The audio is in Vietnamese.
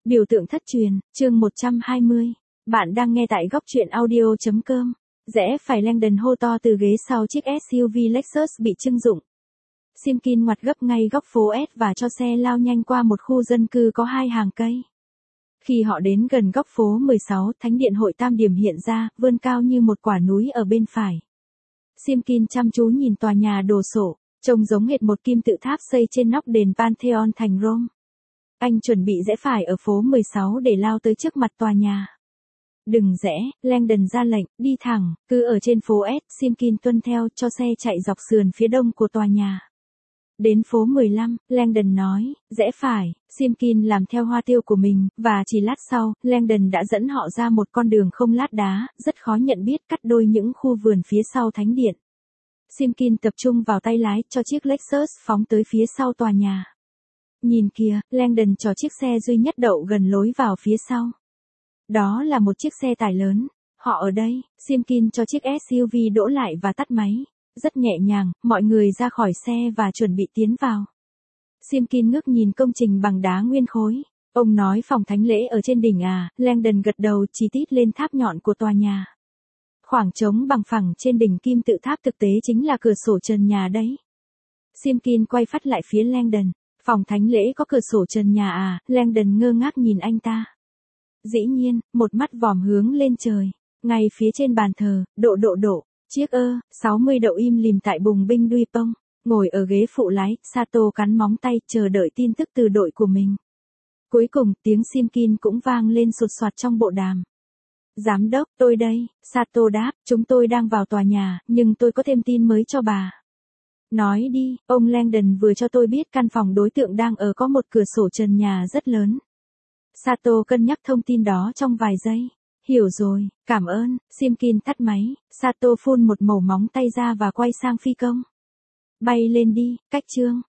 Biểu tượng thất truyền, chương 120. Bạn đang nghe tại góc truyện audio.com. Rẽ phải Langdon hô to từ ghế sau chiếc SUV Lexus bị trưng dụng. Simkin ngoặt gấp ngay góc phố S và cho xe lao nhanh qua một khu dân cư có 2 hàng cây. Khi họ đến gần góc phố 16, thánh điện hội Tam Điểm hiện ra, vươn cao như một quả núi ở bên phải. Simkin chăm chú nhìn tòa nhà đồ sộ, trông giống hệt một kim tự tháp xây trên nóc đền Pantheon thành Rome. Anh chuẩn bị rẽ phải ở phố 16 để lao tới trước mặt tòa nhà. Đừng rẽ, Langdon ra lệnh, đi thẳng, cứ ở trên phố S, Simkin tuân theo cho xe chạy dọc sườn phía đông của tòa nhà. Đến phố 15, Langdon nói, rẽ phải, Simkin làm theo hoa tiêu của mình, và chỉ lát sau, Langdon đã dẫn họ ra một con đường không lát đá, rất khó nhận biết cắt đôi những khu vườn phía sau thánh điện. Simkin tập trung vào tay lái cho chiếc Lexus phóng tới phía sau tòa nhà. Nhìn kìa, Langdon cho chiếc xe duy nhất đậu gần lối vào phía sau. Đó là một chiếc xe tải lớn. Họ ở đây, Simkin cho chiếc SUV đỗ lại và tắt máy. Rất nhẹ nhàng, mọi người ra khỏi xe và chuẩn bị tiến vào. Simkin ngước nhìn công trình bằng đá nguyên khối. Ông nói phòng thánh lễ ở trên đỉnh à, Langdon gật đầu chỉ tít lên tháp nhọn của tòa nhà. Khoảng trống bằng phẳng trên đỉnh kim tự tháp thực tế chính là cửa sổ trần nhà đấy. Simkin quay phát lại phía Langdon. Phòng thánh lễ có cửa sổ trần nhà à, Langdon ngơ ngác nhìn anh ta. Dĩ nhiên, một mắt vòm hướng lên trời. Ngay phía trên bàn thờ, độ. Chiếc 60 đậu im lìm tại bùng binh Duy Pông. Ngồi ở ghế phụ lái, Sato cắn móng tay chờ đợi tin tức từ đội của mình. Cuối cùng, tiếng Simkin cũng vang lên sột soạt trong bộ đàm. Giám đốc, tôi đây, Sato đáp, chúng tôi đang vào tòa nhà, nhưng tôi có thêm tin mới cho bà. Nói đi, ông Langdon vừa cho tôi biết căn phòng đối tượng đang ở có một cửa sổ trần nhà rất lớn. Sato cân nhắc thông tin đó trong vài giây. Hiểu rồi, cảm ơn, Simkin tắt máy, Sato phun một mẩu móng tay ra và quay sang phi công. Bay lên đi, cách chương.